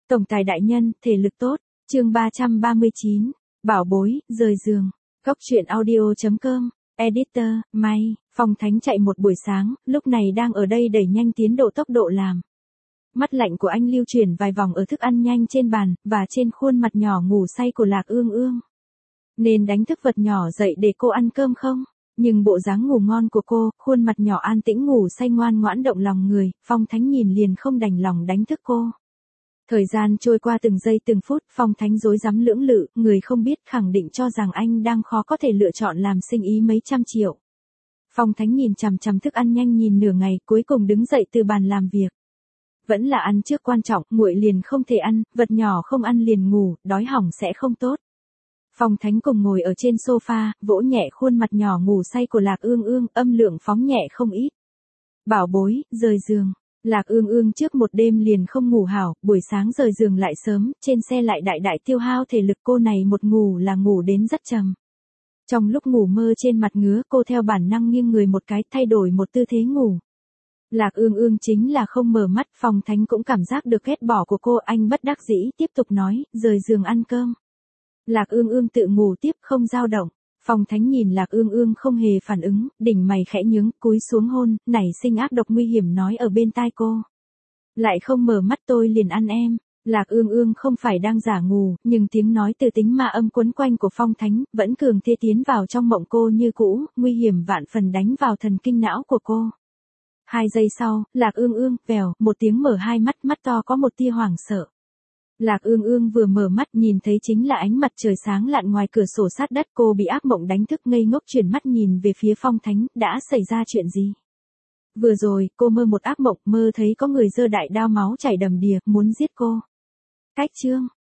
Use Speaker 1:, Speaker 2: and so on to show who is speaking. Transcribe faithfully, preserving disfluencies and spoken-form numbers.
Speaker 1: Tổng tài đại nhân, thể lực tốt. Chương ba trăm ba mươi chín. Bảo bối, rời giường. Góc truyện audio chấm com. Editor, May. Phong Thánh chạy một buổi sáng, lúc này đang ở đây đẩy nhanh tiến độ tốc độ làm. Mắt lạnh của anh lưu chuyển vài vòng ở thức ăn nhanh trên bàn, và trên khuôn mặt nhỏ ngủ say của Lạc Ương Ương. Nên đánh thức vật nhỏ dậy để cô ăn cơm không? Nhưng bộ dáng ngủ ngon của cô, khuôn mặt nhỏ an tĩnh ngủ say ngoan ngoãn động lòng người, Phong Thánh nhìn liền không đành lòng đánh thức cô. Thời gian trôi qua từng giây từng phút, Phong Thánh rối rắm lưỡng lự, người không biết khẳng định cho rằng anh đang khó có thể lựa chọn làm sinh ý mấy trăm triệu. Phong Thánh nhìn chằm chằm thức ăn nhanh nhìn nửa ngày, cuối cùng đứng dậy từ bàn làm việc. Vẫn là ăn trước quan trọng, nguội liền không thể ăn, vật nhỏ không ăn liền ngủ, đói hỏng sẽ không tốt. Phong Thánh cùng ngồi ở trên sofa, vỗ nhẹ khuôn mặt nhỏ ngủ say của Lạc Ương Ương, âm lượng phóng nhẹ không ít. Bảo bối, rời giường. Lạc Ương Ương trước một đêm liền không ngủ hảo, buổi sáng rời giường lại sớm, trên xe lại đại đại tiêu hao thể lực, cô này một ngủ là ngủ đến rất trầm. Trong lúc ngủ mơ trên mặt ngứa, cô theo bản năng nghiêng người một cái, thay đổi một tư thế ngủ. Lạc Ương Ương chính là không mở mắt, Phong Thánh cũng cảm giác được ghét bỏ của cô, anh bất đắc dĩ, tiếp tục nói, rời giường ăn cơm. Lạc Ương Ương tự ngủ tiếp không dao động. Phong Thánh nhìn Lạc Ương Ương không hề phản ứng, đỉnh mày khẽ nhướng, cúi xuống hôn, nảy sinh ác độc nguy hiểm nói ở bên tai cô. Lại không mở mắt tôi liền ăn em. Lạc Ương Ương không phải đang giả ngủ, nhưng tiếng nói từ tính ma âm quấn quanh của Phong Thánh, vẫn cường thế tiến vào trong mộng cô như cũ, nguy hiểm vạn phần đánh vào thần kinh não của cô. Hai giây sau, Lạc Ương Ương, vèo, một tiếng mở hai mắt, mắt to có một tia hoảng sợ. Lạc Ương Ương vừa mở mắt nhìn thấy chính là ánh mặt trời sáng lạn ngoài cửa sổ sát đất, cô bị ác mộng đánh thức ngây ngốc chuyển mắt nhìn về phía Phong Thánh, đã xảy ra chuyện gì? Vừa rồi, cô mơ một ác mộng, mơ thấy có người giơ đại đao máu chảy đầm đìa, muốn giết cô. Cách chương,